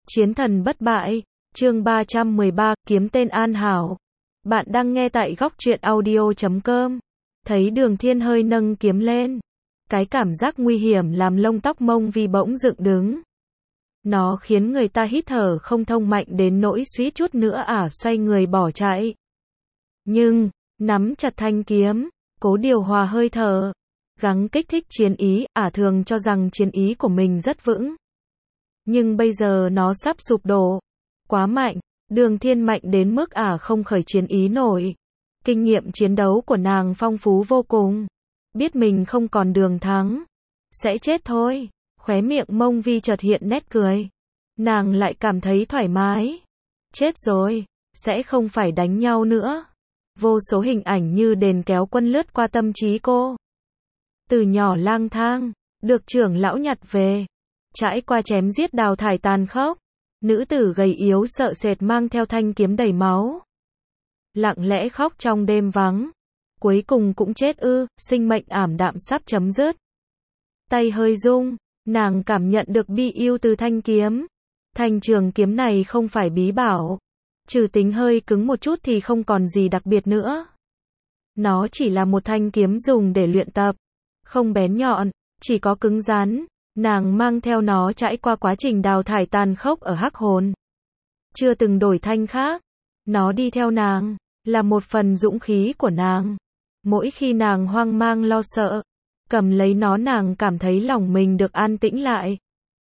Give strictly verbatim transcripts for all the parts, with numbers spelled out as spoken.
Chiến thần bất bại, chương ba trăm mười ba, kiếm tên An Hảo. Bạn đang nghe tại góc truyện audio chấm com. Thấy Đường Thiên hơi nâng kiếm lên. Cái cảm giác nguy hiểm làm lông tóc Mông Vi bỗng dựng đứng. Nó khiến người ta hít thở không thông mạnh đến nỗi suýt chút nữa ả xoay người bỏ chạy. Nhưng, nắm chặt thanh kiếm, cố điều hòa hơi thở, gắng kích thích chiến ý, ả thường cho rằng chiến ý của mình rất vững. Nhưng bây giờ nó sắp sụp đổ. Quá mạnh, Đường Thiên mạnh đến mức ả không khởi chiến ý nổi. Kinh nghiệm chiến đấu của nàng phong phú vô cùng. Biết mình không còn đường thắng. Sẽ chết thôi. Khóe miệng Mông Vi chợt hiện nét cười. Nàng lại cảm thấy thoải mái. Chết rồi. Sẽ không phải đánh nhau nữa. Vô số hình ảnh như đền kéo quân lướt qua tâm trí cô. Từ nhỏ lang thang, được trưởng lão nhặt về. Trải qua chém giết đào thải tàn khốc. Nữ tử gầy yếu sợ sệt mang theo thanh kiếm đầy máu. Lặng lẽ khóc trong đêm vắng. Cuối cùng cũng chết ư, sinh mệnh ảm đạm sắp chấm dứt. Tay hơi rung, nàng cảm nhận được bi yêu từ thanh kiếm. Thanh trường kiếm này không phải bí bảo. Trừ tính hơi cứng một chút thì không còn gì đặc biệt nữa. Nó chỉ là một thanh kiếm dùng để luyện tập. Không bén nhọn, chỉ có cứng rắn. Nàng mang theo nó trải qua quá trình đào thải tàn khốc ở Hắc Hồn. Chưa từng đổi thanh khác. Nó đi theo nàng, là một phần dũng khí của nàng. Mỗi khi nàng hoang mang lo sợ, cầm lấy nó nàng cảm thấy lòng mình được an tĩnh lại.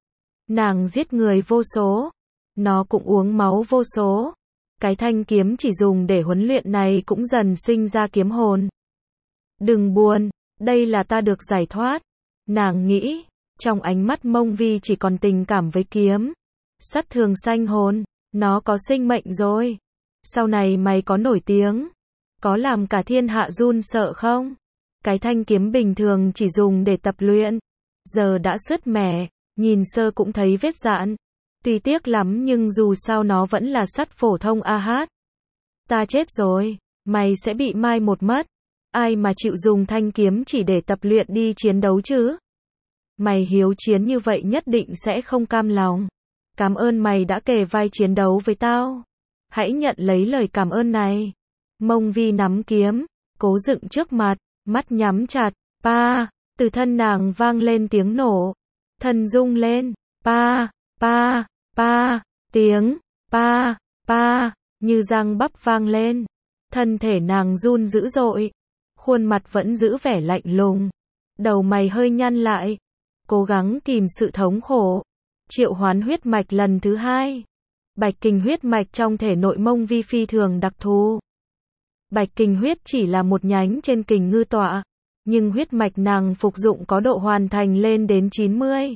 Nàng giết người vô số. Nó cũng uống máu vô số. Cái thanh kiếm chỉ dùng để huấn luyện này cũng dần sinh ra kiếm hồn. Đừng buồn, đây là ta được giải thoát. Nàng nghĩ. Trong ánh mắt Mông Vi chỉ còn tình cảm với kiếm. Sắt thường sanh hồn, nó có sinh mệnh rồi. Sau này mày có nổi tiếng, có làm cả thiên hạ run sợ không? Cái thanh kiếm bình thường chỉ dùng để tập luyện, giờ đã sứt mẻ, nhìn sơ cũng thấy vết rạn. Tuy tiếc lắm nhưng dù sao nó vẫn là sắt phổ thông a hát. Ta chết rồi, mày sẽ bị mai một mất. Ai mà chịu dùng thanh kiếm chỉ để tập luyện đi chiến đấu chứ? Mày hiếu chiến như vậy nhất định sẽ không cam lòng. Cảm ơn mày đã kề vai chiến đấu với tao. Hãy nhận lấy lời cảm ơn này. Mông Vi nắm kiếm, cố dựng trước mặt, mắt nhắm chặt. Pa, từ thân nàng vang lên tiếng nổ. Thân rung lên. Pa, pa, pa, tiếng, pa, pa, như răng bắp vang lên. Thân thể nàng run dữ dội. Khuôn mặt vẫn giữ vẻ lạnh lùng. Đầu mày hơi nhăn lại. Cố gắng kìm sự thống khổ. Triệu hoán huyết mạch lần thứ hai. Bạch kình huyết mạch trong thể nội Mông Vi phi thường đặc thù. Bạch kình huyết chỉ là một nhánh trên kình ngư tọa. Nhưng huyết mạch nàng phục dụng có độ hoàn thành lên đến chín mươi.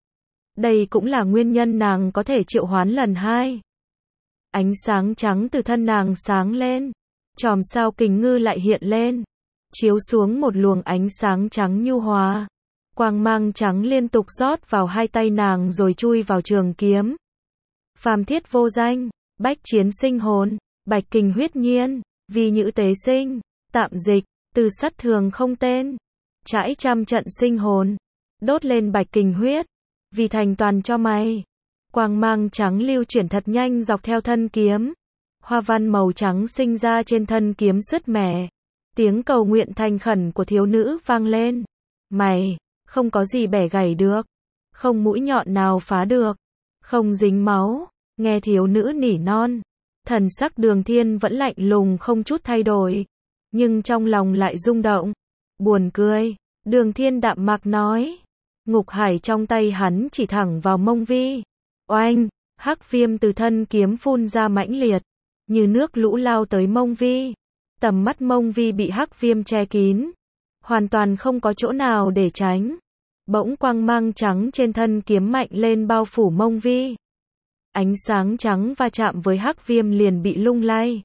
Đây cũng là nguyên nhân nàng có thể triệu hoán lần hai. Ánh sáng trắng từ thân nàng sáng lên. Chòm sao kình ngư lại hiện lên. Chiếu xuống một luồng ánh sáng trắng nhu hòa. Quang mang trắng liên tục rót vào hai tay nàng rồi chui vào trường kiếm. Phàm thiết vô danh, bách chiến sinh hồn, bạch kình huyết nhiên, vi nhữ tế sinh, tạm dịch, từ sắt thường không tên. Trải trăm trận sinh hồn, đốt lên bạch kình huyết, vì thành toàn cho mày. Quang mang trắng lưu chuyển thật nhanh dọc theo thân kiếm. Hoa văn màu trắng sinh ra trên thân kiếm sứt mẻ. Tiếng cầu nguyện thành khẩn của thiếu nữ vang lên. Mày, không có gì bẻ gãy được. Không mũi nhọn nào phá được. Không dính máu. Nghe thiếu nữ nỉ non. Thần sắc Đường Thiên vẫn lạnh lùng không chút thay đổi. Nhưng trong lòng lại rung động. Buồn cười. Đường Thiên đạm mạc nói. Ngục hải trong tay hắn chỉ thẳng vào Mông Vi. Oanh. Hắc viêm từ thân kiếm phun ra mãnh liệt. Như nước lũ lao tới Mông Vi. Tầm mắt Mông Vi bị hắc viêm che kín. Hoàn toàn không có chỗ nào để tránh. Bỗng quang mang trắng trên thân kiếm mạnh lên bao phủ Mông Vi. Ánh sáng trắng va chạm với hắc viêm liền bị lung lay.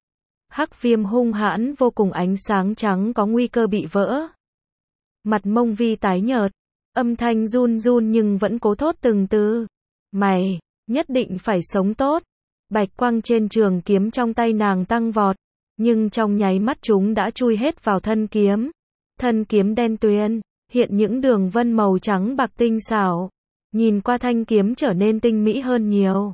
Hắc viêm hung hãn vô cùng, ánh sáng trắng có nguy cơ bị vỡ. Mặt Mông Vi tái nhợt. Âm thanh run run nhưng vẫn cố thốt từng từ. Mày, nhất định phải sống tốt. Bạch quang trên trường kiếm trong tay nàng tăng vọt. Nhưng trong nháy mắt chúng đã chui hết vào thân kiếm. Thân kiếm đen tuyền, hiện những đường vân màu trắng bạc tinh xảo. Nhìn qua thanh kiếm trở nên tinh mỹ hơn nhiều.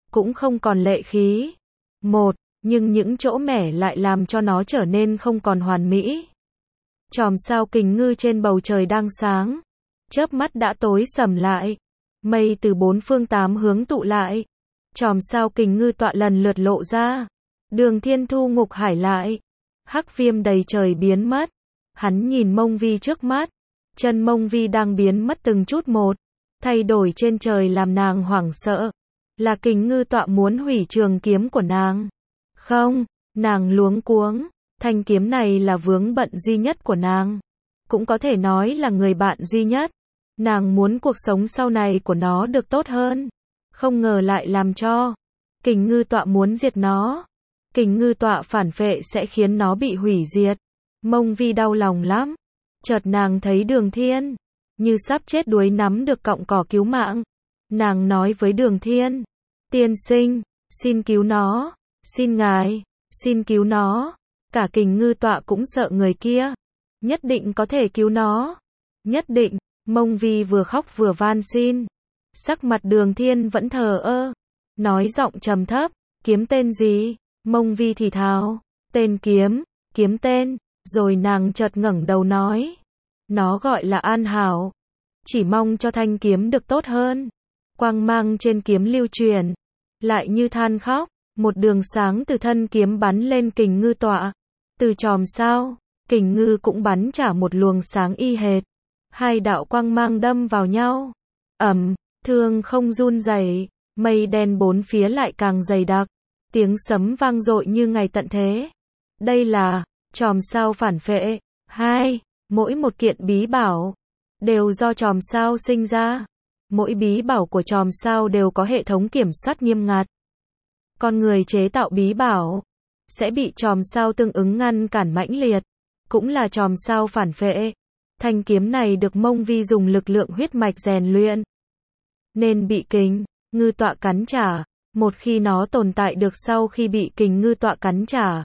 cũng không còn lệ khí. Một, nhưng những chỗ mẻ lại làm cho nó trở nên không còn hoàn mỹ. Chòm sao kình ngư trên bầu trời đang sáng, chớp mắt đã tối sầm lại. Mây từ bốn phương tám hướng tụ lại. Chòm sao kình ngư tọa lần lượt lộ ra. Đường Thiên thu ngục hải lại. Hắc viêm đầy trời biến mất. Hắn nhìn Mông Vi trước mắt. Chân Mông Vi đang biến mất từng chút một. Thay đổi trên trời làm nàng hoảng sợ. Là kình ngư tọa muốn hủy trường kiếm của nàng. Không, nàng luống cuống. Thanh kiếm này là vướng bận duy nhất của nàng. Cũng có thể nói là người bạn duy nhất. Nàng muốn cuộc sống sau này của nó được tốt hơn. Không ngờ lại làm cho kình ngư tọa muốn diệt nó. Kình ngư tọa phản phệ sẽ khiến nó bị hủy diệt. Mông Vi đau lòng lắm. Chợt nàng thấy Đường Thiên như sắp chết đuối nắm được cọng cỏ cứu mạng. Nàng nói với Đường Thiên, tiên sinh, xin cứu nó, xin ngài, xin cứu nó. Cả kình ngư tọa cũng sợ người kia. Nhất định có thể cứu nó. Nhất định. Mông Vi vừa khóc vừa van xin. Sắc mặt Đường Thiên vẫn thờ ơ. Nói giọng trầm thấp, kiếm tên gì? Mông Vi thì thào, tên kiếm, kiếm tên. Rồi nàng chợt ngẩng đầu nói, nó gọi là An Hảo. Chỉ mong cho thanh kiếm được tốt hơn. Quang mang trên kiếm lưu truyền. Lại như than khóc. Một đường sáng từ thân kiếm bắn lên kình ngư tọa. Từ chòm sao, kình ngư cũng bắn trả một luồng sáng y hệt. Hai đạo quang mang đâm vào nhau. Ầm, thương không run rẩy, mây đen bốn phía lại càng dày đặc. Tiếng sấm vang dội như ngày tận thế. Đây là chòm sao phản phệ. Hai, mỗi một kiện bí bảo đều do chòm sao sinh ra. Mỗi bí bảo của chòm sao đều có hệ thống kiểm soát nghiêm ngặt. Con người chế tạo bí bảo sẽ bị chòm sao tương ứng ngăn cản mãnh liệt. Cũng là chòm sao phản phệ. Thanh kiếm này được Mông Vi dùng lực lượng huyết mạch rèn luyện, nên bị kình ngư tọa cắn trả. Một khi nó tồn tại được sau khi bị kình ngư tọa cắn trả,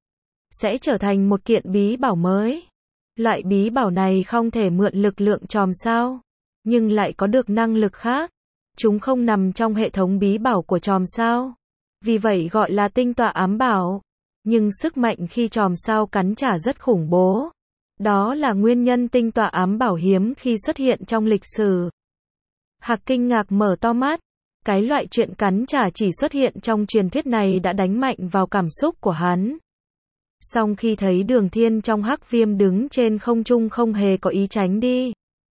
sẽ trở thành một kiện bí bảo mới. Loại bí bảo này không thể mượn lực lượng chòm sao, nhưng lại có được năng lực khác. Chúng không nằm trong hệ thống bí bảo của chòm sao. Vì vậy gọi là tinh tọa ám bảo. Nhưng sức mạnh khi chòm sao cắn trả rất khủng bố. Đó là nguyên nhân tinh tọa ám bảo hiếm khi xuất hiện trong lịch sử. Hạc kinh ngạc mở to mắt. Cái loại chuyện cắn trả chỉ xuất hiện trong truyền thuyết này đã đánh mạnh vào cảm xúc của hắn. Song khi thấy Đường Thiên trong hắc viêm đứng trên không trung không hề có ý tránh đi.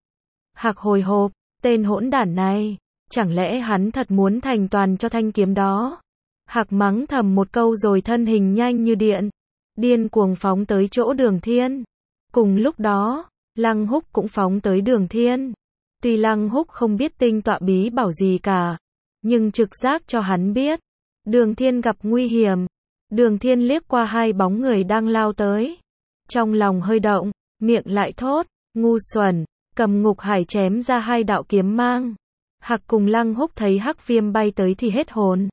Hạc hồi hộp, tên hỗn đản này, chẳng lẽ hắn thật muốn thành toàn cho thanh kiếm đó? Hạc mắng thầm một câu rồi thân hình nhanh như điện, điên cuồng phóng tới chỗ Đường Thiên. Cùng lúc đó, Lăng Húc cũng phóng tới Đường Thiên. Tuy Lăng Húc không biết tinh tọa bí bảo gì cả, nhưng trực giác cho hắn biết Đường Thiên gặp nguy hiểm. Đường Thiên liếc qua hai bóng người đang lao tới, trong lòng hơi động, miệng lại thốt, ngu xuẩn, cầm ngục hải chém ra hai đạo kiếm mang. Hạc cùng Lăng Húc thấy hắc viêm bay tới thì hết hồn.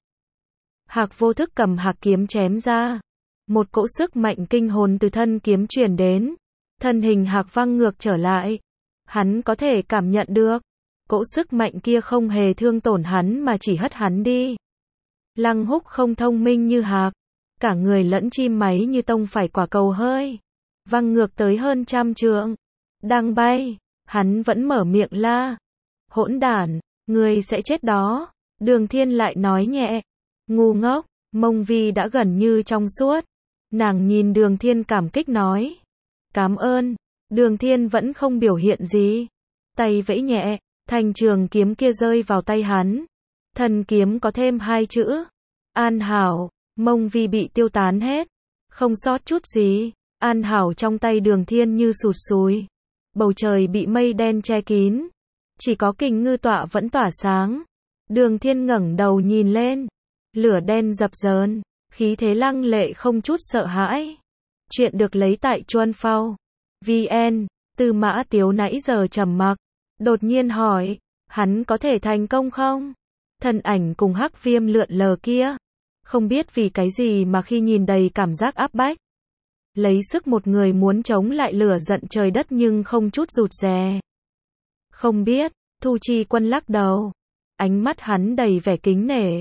Hạc vô thức cầm hạc kiếm chém ra. Một cỗ sức mạnh kinh hồn từ thân kiếm truyền đến. Thân hình Hạc văng ngược trở lại. Hắn có thể cảm nhận được. Cỗ sức mạnh kia không hề thương tổn hắn mà chỉ hất hắn đi. Lăng Húc không thông minh như Hạc. Cả người lẫn chim máy như tông phải quả cầu hơi. Văng ngược tới hơn trăm trượng. Đang bay, hắn vẫn mở miệng la. Hỗn đản, ngươi sẽ chết đó. Đường Thiên lại nói nhẹ. Ngu ngốc, Mông Vi đã gần như trong suốt. Nàng nhìn Đường Thiên cảm kích nói. Cảm ơn. Đường Thiên vẫn không biểu hiện gì. Tay vẫy nhẹ, thanh trường kiếm kia rơi vào tay hắn. Thần kiếm có thêm hai chữ. An Hảo. Mông Vi bị tiêu tán hết. Không sót chút gì. An Hảo trong tay Đường Thiên như sụt sùi. Bầu trời bị mây đen che kín. Chỉ có kình ngư tọa vẫn tỏa sáng. Đường Thiên ngẩng đầu nhìn lên. Lửa đen dập dờn. Khí thế lăng lệ không chút sợ hãi. Chuyện được lấy tại Chuan Phao. vê en. Tư Mã Tiếu nãy giờ trầm mặc. Đột nhiên hỏi. Hắn có thể thành công không? Thân ảnh cùng hắc viêm lượn lờ kia. Không biết vì cái gì mà khi nhìn đầy cảm giác áp bách. Lấy sức một người muốn chống lại lửa giận trời đất nhưng không chút rụt rè. Không biết, Thu Chi Quân lắc đầu. Ánh mắt hắn đầy vẻ kính nể.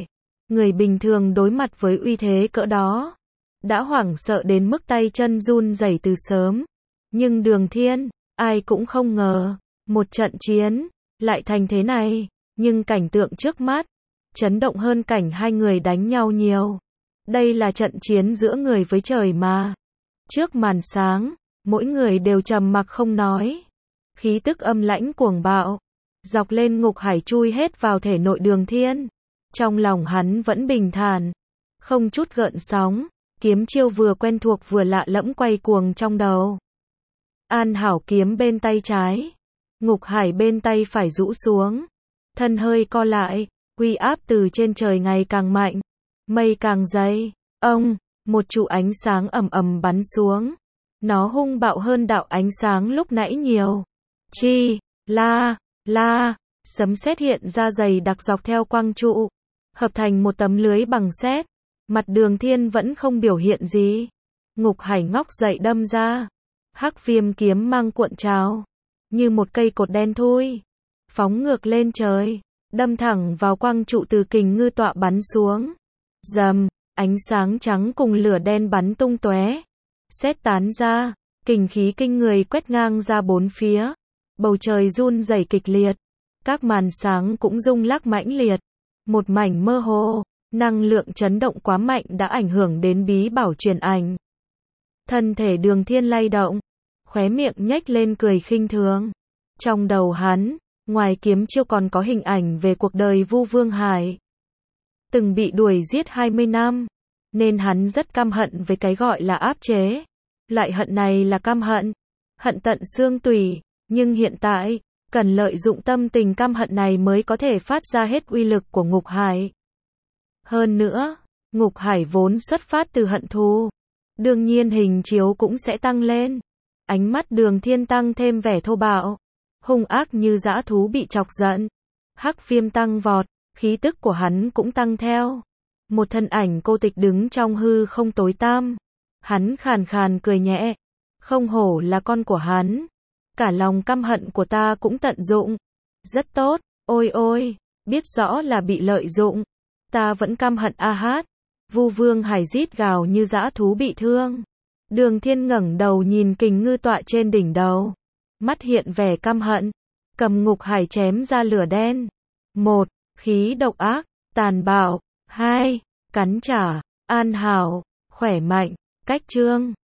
Người bình thường đối mặt với uy thế cỡ đó, đã hoảng sợ đến mức tay chân run rẩy từ sớm. Nhưng Đường Thiên, ai cũng không ngờ, một trận chiến, lại thành thế này. Nhưng cảnh tượng trước mắt, chấn động hơn cảnh hai người đánh nhau nhiều. Đây là trận chiến giữa người với trời mà. Trước màn sáng, mỗi người đều trầm mặc không nói. Khí tức âm lãnh cuồng bạo, dọc lên ngục hải chui hết vào thể nội Đường Thiên. Trong lòng hắn vẫn bình thản, không chút gợn sóng, kiếm chiêu vừa quen thuộc vừa lạ lẫm quay cuồng trong đầu. An Hảo kiếm bên tay trái, ngục hải bên tay phải rũ xuống, thân hơi co lại, uy áp từ trên trời ngày càng mạnh, mây càng dày. Ông, một trụ ánh sáng ầm ầm bắn xuống, nó hung bạo hơn đạo ánh sáng lúc nãy nhiều. Chi, la, la, sấm sét hiện ra dày đặc dọc theo quang trụ, hợp thành một tấm lưới bằng sét. Mặt Đường Thiên vẫn không biểu hiện gì. Ngục hải ngóc dậy đâm ra, hắc viêm kiếm mang cuộn trào, như một cây cột đen thui, phóng ngược lên trời, đâm thẳng vào quang trụ từ kình ngư tọa bắn xuống. Rầm, ánh sáng trắng cùng lửa đen bắn tung tóe, sét tán ra, kình khí kinh người quét ngang ra bốn phía. Bầu trời run rẩy kịch liệt, các màn sáng cũng rung lắc mãnh liệt, một mảnh mơ hồ. Năng lượng chấn động quá mạnh đã ảnh hưởng đến bí bảo truyền ảnh. Thân thể Đường Thiên lay động, khóe miệng nhếch lên cười khinh thường. Trong đầu hắn, ngoài kiếm chiêu còn có hình ảnh về cuộc đời Vu Vương Hải. Từng bị đuổi giết hai mươi năm, nên hắn rất căm hận với cái gọi là áp chế. Loại hận này là căm hận, hận tận xương tủy, nhưng hiện tại, cần lợi dụng tâm tình căm hận này mới có thể phát ra hết uy lực của ngục hải. Hơn nữa, ngục hải vốn xuất phát từ hận thù, đương nhiên hình chiếu cũng sẽ tăng lên. Ánh mắt Đường Thiên tăng thêm vẻ thô bạo, hung ác như dã thú bị chọc giận. Hắc viêm tăng vọt, khí tức của hắn cũng tăng theo. Một thân ảnh cô tịch đứng trong hư không tối tăm. Hắn khàn khàn cười nhẹ, không hổ là con của hắn. Cả lòng căm hận của ta cũng tận dụng. Rất tốt, ôi ôi, biết rõ là bị lợi dụng. Ta vẫn căm hận a hát. Vu Vương Hải rít gào như dã thú bị thương. Đường Thiên ngẩng đầu nhìn kình ngư tọa trên đỉnh đầu, mắt hiện vẻ căm hận, cầm ngục hải chém ra lửa đen. Một, khí độc ác, tàn bạo. Hai, cắn trả. An Hảo, khỏe mạnh. Cách chương